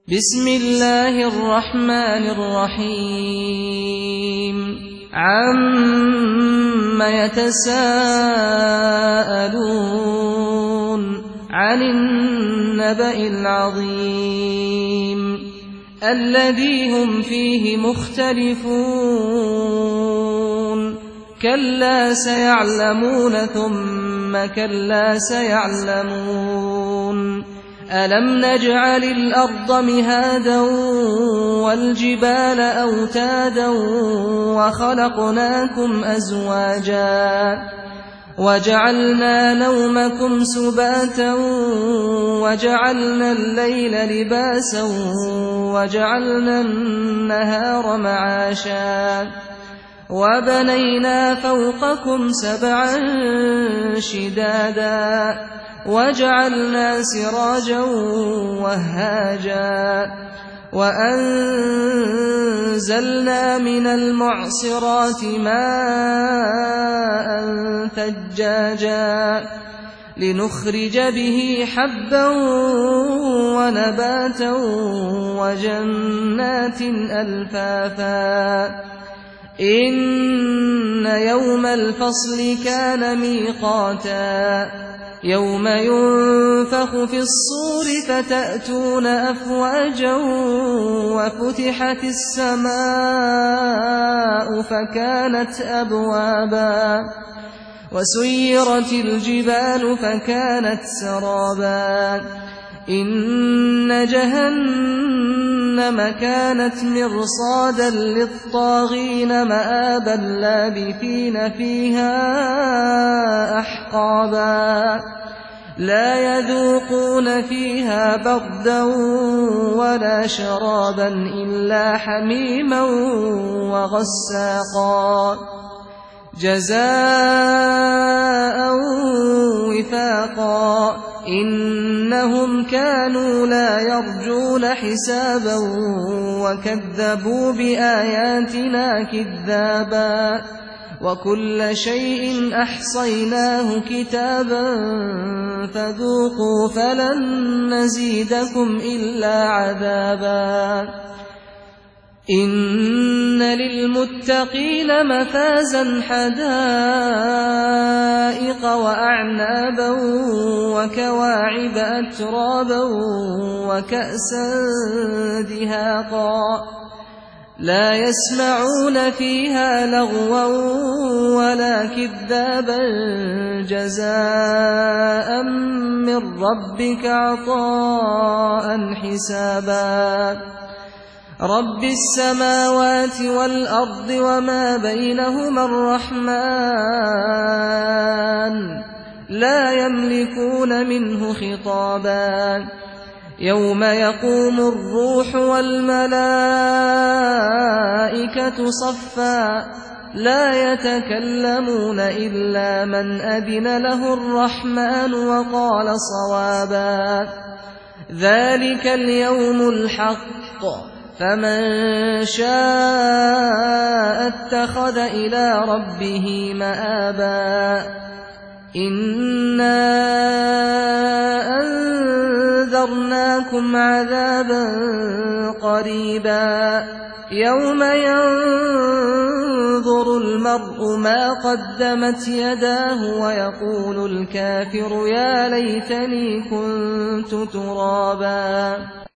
بسم الله الرحمن الرحيم عَمَّ يتساءلون عن النبأ العظيم الذي هم فيه مختلفون كلا سيعلمون ثم كلا سيعلمون ألم نجعل الأرض مهادا والجبال أوتادا وخلقناكم أزواجا وجعلنا نومكم سباتا وجعلنا الليل لباسا وجعلنا النهار معاشا وبنينا فوقكم سبعا شدادا وجعلنا سراجا وهاجا وأنزلنا من المعصرات ماء ثجاجا لنخرج به حبا ونباتا وجنات ألفافا إن يوم الفصل كان ميقاتا يوم ينفخ في الصور فتأتون أفواجا وفتحت السماء فكانت أبوابا وسيرت الجبال فكانت سرابا إن جهنم كانت مرصادا للطاغين مآبا لابثين فيها أحقابا لا يذوقون فيها بردا ولا شرابا إلا حميما وغساقا جزاء وفاقا إنهم كانوا لا يرجون حسابا وكذبوا بآياتنا كذابا وكل شيء أحصيناه كتابا فذوقوا فلن نزيدكم إلا عذابا إن للمتقين مفازا حدائق وأعنابا وكواعب أترابا وكأسا دهاقا لا يسمعون فيها لغوا ولا كذابا جزاء من ربك عطاء حسابا رب السماوات والأرض وما بينهما الرحمن لا يملكون منه خطابا يوم يقوم الروح والملائكة صفا لا يتكلمون إلا من أذن له الرحمن وقال صوابا ذلك اليوم الحق فمن شاء اتخذ إلى ربه مآبا إنا أنذرناكم عذابا قريبا يوم ينظر المرء ما قدمت يداه ويقول الكافر يا ليتني كنت ترابا.